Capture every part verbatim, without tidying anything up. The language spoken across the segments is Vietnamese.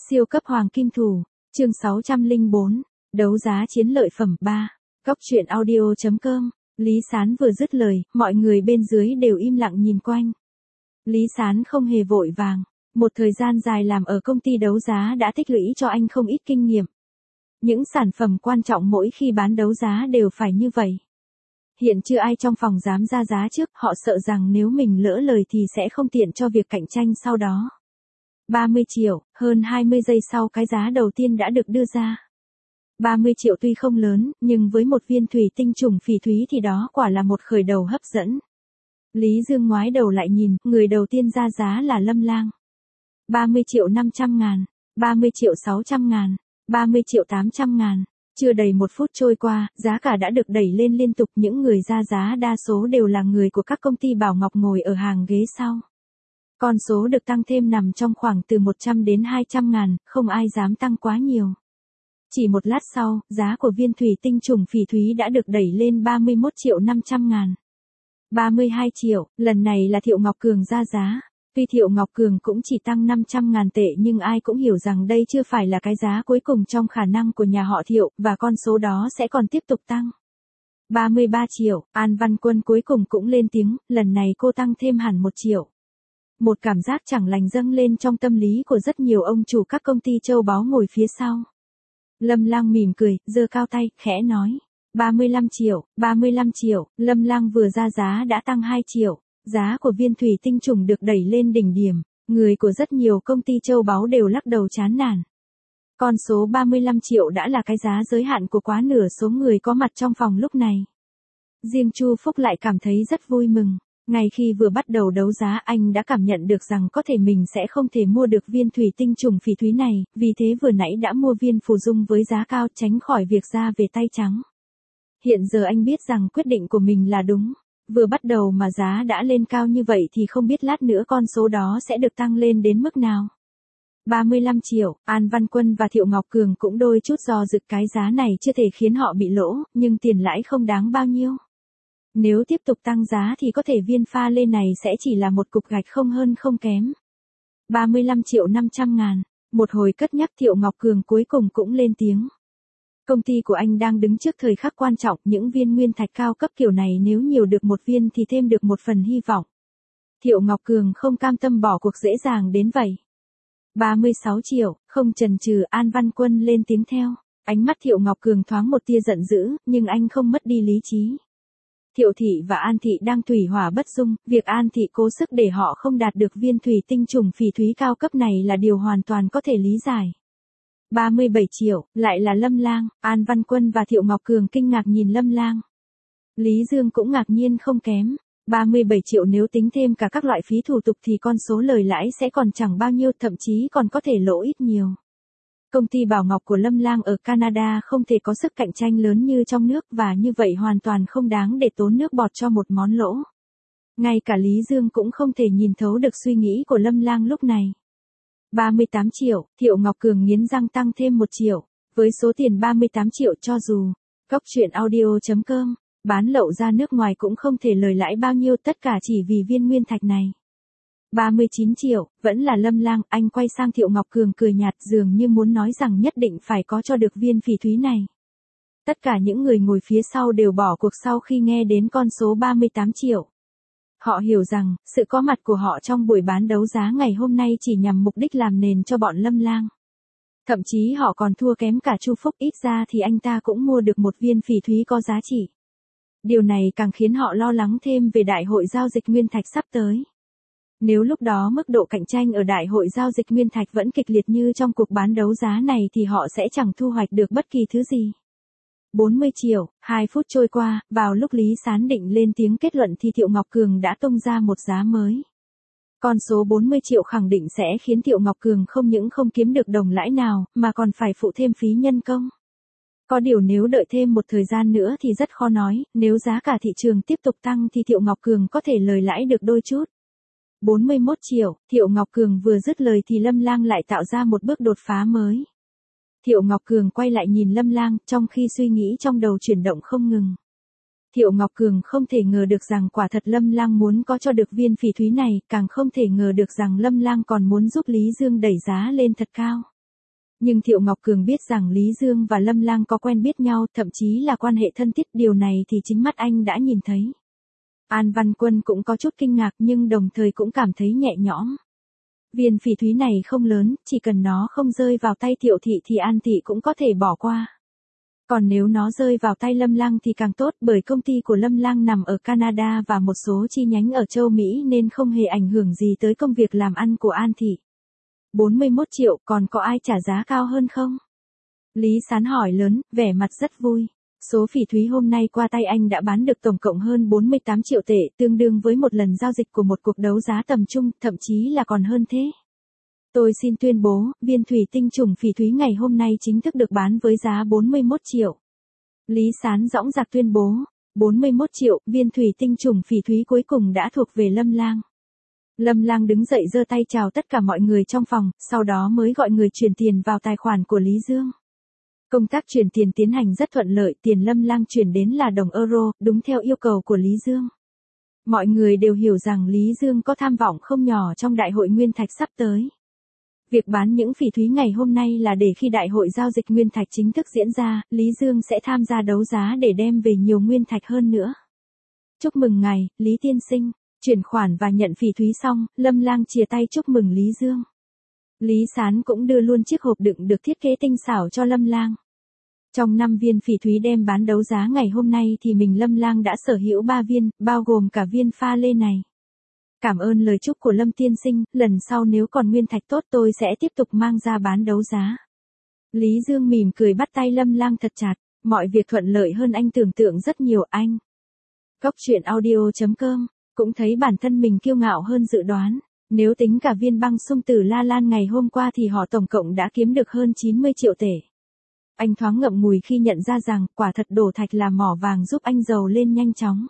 Siêu cấp hoàng kim thủ, chương sáu trăm lẻ bốn, đấu giá chiến lợi phẩm ba. Góc truyện audio.com, Lý Sán vừa dứt lời, mọi người bên dưới đều im lặng nhìn quanh. Lý Sán không hề vội vàng, một thời gian dài làm ở công ty đấu giá đã tích lũy cho anh không ít kinh nghiệm. Những sản phẩm quan trọng mỗi khi bán đấu giá đều phải như vậy. Hiện chưa ai trong phòng dám ra giá trước, họ sợ rằng nếu mình lỡ lời thì sẽ không tiện cho việc cạnh tranh sau đó. ba mươi triệu, hơn hai mươi giây sau cái giá đầu tiên đã được đưa ra. ba mươi triệu tuy không lớn, nhưng với một viên thủy tinh trùng phỉ thúy thì đó quả là một khởi đầu hấp dẫn. Lý Dương ngoái đầu lại nhìn, người đầu tiên ra giá là Lâm Lang. ba mươi triệu năm trăm ngàn, ba mươi triệu sáu trăm ngàn, ba mươi triệu tám trăm ngàn. Chưa đầy một phút trôi qua, giá cả đã được đẩy lên liên tục, những người ra giá đa số đều là người của các công ty bảo ngọc ngồi ở hàng ghế sau. Con số được tăng thêm nằm trong khoảng từ một trăm đến hai trăm ngàn, không ai dám tăng quá nhiều. Chỉ một lát sau, giá của viên thủy tinh trùng phỉ thúy đã được đẩy lên ba mươi mốt triệu năm trăm ngàn. ba mươi hai triệu, lần này là Thiệu Ngọc Cường ra giá. Tuy Thiệu Ngọc Cường cũng chỉ tăng năm trăm ngàn tệ nhưng ai cũng hiểu rằng đây chưa phải là cái giá cuối cùng trong khả năng của nhà họ Thiệu, và con số đó sẽ còn tiếp tục tăng. ba mươi ba triệu, An Văn Quân cuối cùng cũng lên tiếng, lần này cô tăng thêm hẳn một triệu. Một cảm giác chẳng lành dâng lên trong tâm lý của rất nhiều ông chủ các công ty châu báu ngồi phía sau. Lâm Lang mỉm cười, giơ cao tay, khẽ nói. ba mươi lăm triệu, ba mươi lăm triệu, Lâm Lang vừa ra giá đã tăng hai triệu. Giá của viên thủy tinh trùng được đẩy lên đỉnh điểm, người của rất nhiều công ty châu báu đều lắc đầu chán nản. Con số ba mươi lăm triệu đã là cái giá giới hạn của quá nửa số người có mặt trong phòng lúc này. Riêng Chu Phúc lại cảm thấy rất vui mừng. Ngay khi vừa bắt đầu đấu giá anh đã cảm nhận được rằng có thể mình sẽ không thể mua được viên thủy tinh trùng phỉ thúy này, vì thế vừa nãy đã mua viên phù dung với giá cao tránh khỏi việc ra về tay trắng. Hiện giờ anh biết rằng quyết định của mình là đúng. Vừa bắt đầu mà giá đã lên cao như vậy thì không biết lát nữa con số đó sẽ được tăng lên đến mức nào. ba mươi lăm triệu, An Văn Quân và Thiệu Ngọc Cường cũng đôi chút do dự, cái giá này chưa thể khiến họ bị lỗ, nhưng tiền lãi không đáng bao nhiêu. Nếu tiếp tục tăng giá thì có thể viên pha lê này sẽ chỉ là một cục gạch không hơn không kém. ba mươi lăm triệu năm trăm ngàn, một hồi cất nhắc Thiệu Ngọc Cường cuối cùng cũng lên tiếng. Công ty của anh đang đứng trước thời khắc quan trọng, những viên nguyên thạch cao cấp kiểu này nếu nhiều được một viên thì thêm được một phần hy vọng. Thiệu Ngọc Cường không cam tâm bỏ cuộc dễ dàng đến vậy. ba mươi sáu triệu, không chần chừ, An Văn Quân lên tiếng theo. Ánh mắt Thiệu Ngọc Cường thoáng một tia giận dữ, nhưng anh không mất đi lý trí. Thiệu Thị và An Thị đang thủy hỏa bất dung, việc An Thị cố sức để họ không đạt được viên thủy tinh trùng phỉ thúy cao cấp này là điều hoàn toàn có thể lý giải. ba mươi bảy triệu, lại là Lâm Lang, An Văn Quân và Thiệu Ngọc Cường kinh ngạc nhìn Lâm Lang. Lý Dương cũng ngạc nhiên không kém. ba mươi bảy triệu nếu tính thêm cả các loại phí thủ tục thì con số lời lãi sẽ còn chẳng bao nhiêu, thậm chí còn có thể lỗ ít nhiều. Công ty bảo ngọc của Lâm Lang ở Canada không thể có sức cạnh tranh lớn như trong nước, và như vậy hoàn toàn không đáng để tốn nước bọt cho một món lỗ. Ngay cả Lý Dương cũng không thể nhìn thấu được suy nghĩ của Lâm Lang lúc này. ba mươi tám triệu, Thiệu Ngọc Cường nghiến răng tăng thêm một triệu. Với số tiền ba mươi tám triệu, cho dù Góc truyện audio.com bán lậu ra nước ngoài cũng không thể lời lãi bao nhiêu, tất cả chỉ vì viên nguyên thạch này. ba mươi chín triệu, vẫn là Lâm Lang, anh quay sang Thiệu Ngọc Cường cười nhạt, dường như muốn nói rằng nhất định phải có cho được viên phỉ thúy này. Tất cả những người ngồi phía sau đều bỏ cuộc sau khi nghe đến con số ba mươi tám triệu. Họ hiểu rằng, sự có mặt của họ trong buổi bán đấu giá ngày hôm nay chỉ nhằm mục đích làm nền cho bọn Lâm Lang. Thậm chí họ còn thua kém cả Chu Phúc, ít ra thì anh ta cũng mua được một viên phỉ thúy có giá trị. Điều này càng khiến họ lo lắng thêm về đại hội giao dịch nguyên thạch sắp tới. Nếu lúc đó mức độ cạnh tranh ở đại hội giao dịch nguyên thạch vẫn kịch liệt như trong cuộc bán đấu giá này thì họ sẽ chẳng thu hoạch được bất kỳ thứ gì. bốn mươi triệu, hai phút trôi qua, vào lúc Lý Sán định lên tiếng kết luận thì Thiệu Ngọc Cường đã tung ra một giá mới. Con số bốn mươi triệu khẳng định sẽ khiến Thiệu Ngọc Cường không những không kiếm được đồng lãi nào, mà còn phải phụ thêm phí nhân công. Có điều nếu đợi thêm một thời gian nữa thì rất khó nói, nếu giá cả thị trường tiếp tục tăng thì Thiệu Ngọc Cường có thể lời lãi được đôi chút. bốn mươi mốt triệu, Thiệu Ngọc Cường vừa dứt lời thì Lâm Lang lại tạo ra một bước đột phá mới. Thiệu Ngọc Cường quay lại nhìn Lâm Lang, trong khi suy nghĩ trong đầu chuyển động không ngừng. Thiệu Ngọc Cường không thể ngờ được rằng quả thật Lâm Lang muốn có cho được viên phỉ thúy này, càng không thể ngờ được rằng Lâm Lang còn muốn giúp Lý Dương đẩy giá lên thật cao. Nhưng Thiệu Ngọc Cường biết rằng Lý Dương và Lâm Lang có quen biết nhau, thậm chí là quan hệ thân thiết, điều này thì chính mắt anh đã nhìn thấy. An Văn Quân cũng có chút kinh ngạc nhưng đồng thời cũng cảm thấy nhẹ nhõm. Viên phỉ thúy này không lớn, chỉ cần nó không rơi vào tay Thiệu thị thì An thị cũng có thể bỏ qua. Còn nếu nó rơi vào tay Lâm Lang thì càng tốt, bởi công ty của Lâm Lang nằm ở Canada và một số chi nhánh ở châu Mỹ nên không hề ảnh hưởng gì tới công việc làm ăn của An thị. bốn mươi mốt triệu, còn có ai trả giá cao hơn không? Lý Sán hỏi lớn, vẻ mặt rất vui. Số phỉ thúy hôm nay qua tay anh đã bán được tổng cộng hơn bốn mươi tám triệu tệ, tương đương với một lần giao dịch của một cuộc đấu giá tầm trung, thậm chí là còn hơn thế. Tôi xin tuyên bố, viên thủy tinh trùng phỉ thúy ngày hôm nay chính thức được bán với giá bốn mươi mốt triệu. Lý Sán dõng dạc tuyên bố, bốn mươi mốt triệu, viên thủy tinh trùng phỉ thúy cuối cùng đã thuộc về Lâm Lang. Lâm Lang đứng dậy giơ tay chào tất cả mọi người trong phòng, sau đó mới gọi người chuyển tiền vào tài khoản của Lý Dương. Công tác chuyển tiền tiến hành rất thuận lợi, tiền Lâm Lang chuyển đến là đồng euro, đúng theo yêu cầu của Lý Dương. Mọi người đều hiểu rằng Lý Dương có tham vọng không nhỏ trong đại hội Nguyên Thạch sắp tới. Việc bán những phỉ thúy ngày hôm nay là để khi đại hội giao dịch Nguyên Thạch chính thức diễn ra, Lý Dương sẽ tham gia đấu giá để đem về nhiều Nguyên Thạch hơn nữa. Chúc mừng ngài, Lý tiên sinh. Chuyển khoản và nhận phỉ thúy xong, Lâm Lang chia tay chúc mừng Lý Dương. Lý Sán cũng đưa luôn chiếc hộp đựng được thiết kế tinh xảo cho Lâm Lang. Trong năm viên phỉ thúy đem bán đấu giá ngày hôm nay thì mình Lâm Lang đã sở hữu ba viên, bao gồm cả viên pha lê này. Cảm ơn lời chúc của Lâm tiên sinh, lần sau nếu còn nguyên thạch tốt tôi sẽ tiếp tục mang ra bán đấu giá. Lý Dương mỉm cười bắt tay Lâm Lang thật chặt, mọi việc thuận lợi hơn anh tưởng tượng rất nhiều anh. Cốc truyện audio chấm com cũng thấy bản thân mình kiêu ngạo hơn dự đoán. Nếu tính cả viên băng sung từ La Lan ngày hôm qua thì họ tổng cộng đã kiếm được hơn chín mươi triệu tệ. Anh thoáng ngậm ngùi khi nhận ra rằng quả thật đổ thạch là mỏ vàng giúp anh giàu lên nhanh chóng.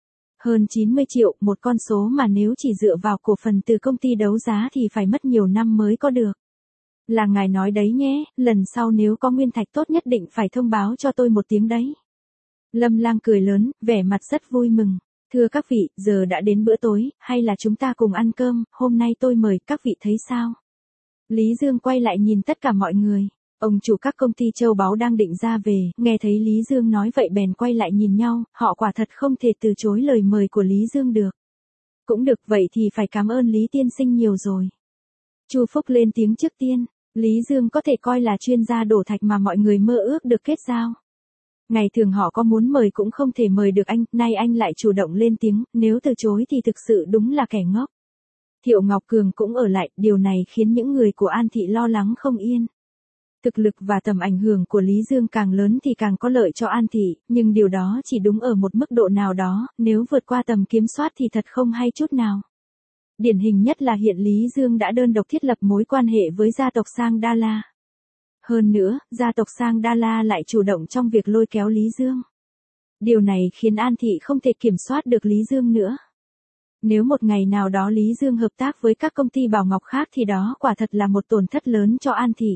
Hơn chín mươi triệu, một con số mà nếu chỉ dựa vào cổ phần từ công ty đấu giá thì phải mất nhiều năm mới có được. Là ngài nói đấy nhé, lần sau nếu có nguyên thạch tốt nhất định phải thông báo cho tôi một tiếng đấy. Lâm Lang cười lớn, vẻ mặt rất vui mừng. Thưa các vị, giờ đã đến bữa tối, hay là chúng ta cùng ăn cơm, hôm nay tôi mời, các vị thấy sao? Lý Dương quay lại nhìn tất cả mọi người. Ông chủ các công ty châu báu đang định ra về, nghe thấy Lý Dương nói vậy bèn quay lại nhìn nhau, họ quả thật không thể từ chối lời mời của Lý Dương được. Cũng được, vậy thì phải cảm ơn Lý tiên sinh nhiều rồi. Chu Phúc lên tiếng trước tiên, Lý Dương có thể coi là chuyên gia đổ thạch mà mọi người mơ ước được kết giao. Ngày thường họ có muốn mời cũng không thể mời được anh, nay anh lại chủ động lên tiếng, nếu từ chối thì thực sự đúng là kẻ ngốc. Thiệu Ngọc Cường cũng ở lại, điều này khiến những người của An thị lo lắng không yên. Thực lực và tầm ảnh hưởng của Lý Dương càng lớn thì càng có lợi cho An thị, nhưng điều đó chỉ đúng ở một mức độ nào đó, nếu vượt qua tầm kiểm soát thì thật không hay chút nào. Điển hình nhất là hiện Lý Dương đã đơn độc thiết lập mối quan hệ với gia tộc Sang Đa La. Hơn nữa, gia tộc Sang Đa La lại chủ động trong việc lôi kéo Lý Dương. Điều này khiến An thị không thể kiểm soát được Lý Dương nữa. Nếu một ngày nào đó Lý Dương hợp tác với các công ty bảo ngọc khác thì đó quả thật là một tổn thất lớn cho An thị.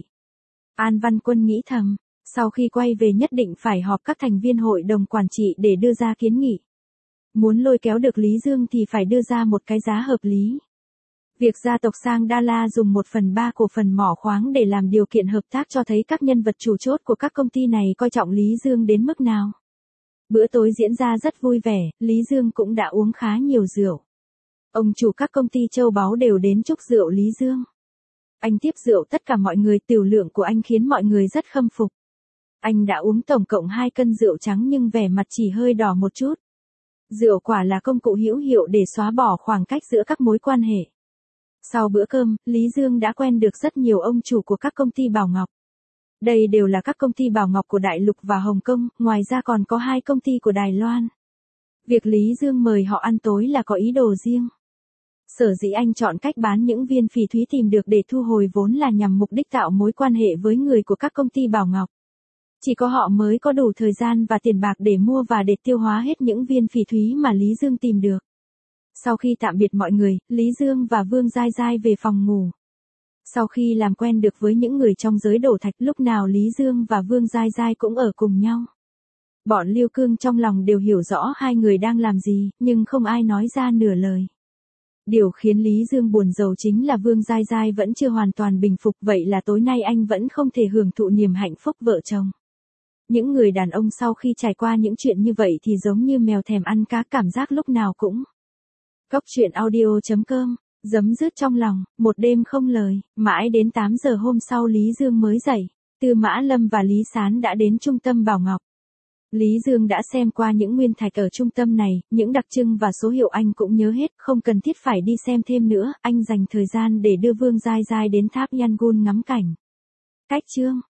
An Văn Quân nghĩ thầm, sau khi quay về nhất định phải họp các thành viên hội đồng quản trị để đưa ra kiến nghị. Muốn lôi kéo được Lý Dương thì phải đưa ra một cái giá hợp lý. Việc gia tộc Sang Đa La dùng một phần ba cổ phần mỏ khoáng để làm điều kiện hợp tác cho thấy các nhân vật chủ chốt của các công ty này coi trọng Lý Dương đến mức nào. Bữa tối diễn ra rất vui vẻ, Lý Dương cũng đã uống khá nhiều rượu. Ông chủ các công ty châu báu đều đến chúc rượu Lý Dương. Anh tiếp rượu tất cả mọi người, tiểu lượng của anh khiến mọi người rất khâm phục. Anh đã uống tổng cộng hai cân rượu trắng nhưng vẻ mặt chỉ hơi đỏ một chút. Rượu quả là công cụ hữu hiệu để xóa bỏ khoảng cách giữa các mối quan hệ. Sau bữa cơm, Lý Dương đã quen được rất nhiều ông chủ của các công ty bảo ngọc. Đây đều là các công ty bảo ngọc của Đại Lục và Hồng Kông, ngoài ra còn có hai công ty của Đài Loan. Việc Lý Dương mời họ ăn tối là có ý đồ riêng. Sở dĩ anh chọn cách bán những viên phỉ thúy tìm được để thu hồi vốn là nhằm mục đích tạo mối quan hệ với người của các công ty bảo ngọc. Chỉ có họ mới có đủ thời gian và tiền bạc để mua và để tiêu hóa hết những viên phỉ thúy mà Lý Dương tìm được. Sau khi tạm biệt mọi người, Lý Dương và Vương Giai Giai về phòng ngủ. Sau khi làm quen được với những người trong giới đổ thạch, lúc nào Lý Dương và Vương Giai Giai cũng ở cùng nhau. Bọn Liêu Cương trong lòng đều hiểu rõ hai người đang làm gì, nhưng không ai nói ra nửa lời. Điều khiến Lý Dương buồn rầu chính là Vương Giai Giai vẫn chưa hoàn toàn bình phục, vậy là tối nay anh vẫn không thể hưởng thụ niềm hạnh phúc vợ chồng. Những người đàn ông sau khi trải qua những chuyện như vậy thì giống như mèo thèm ăn cá, cảm giác lúc nào cũng. Cốc truyện audio chấm com, giấm dứt trong lòng, một đêm không lời, mãi đến tám giờ hôm sau Lý Dương mới dậy. Tư Mã Lâm và Lý Sán đã đến trung tâm Bảo Ngọc. Lý Dương đã xem qua những nguyên thạch ở trung tâm này, những đặc trưng và số hiệu anh cũng nhớ hết, không cần thiết phải đi xem thêm nữa, anh dành thời gian để đưa Vương Giai Giai đến tháp Yangon ngắm cảnh. Cách chương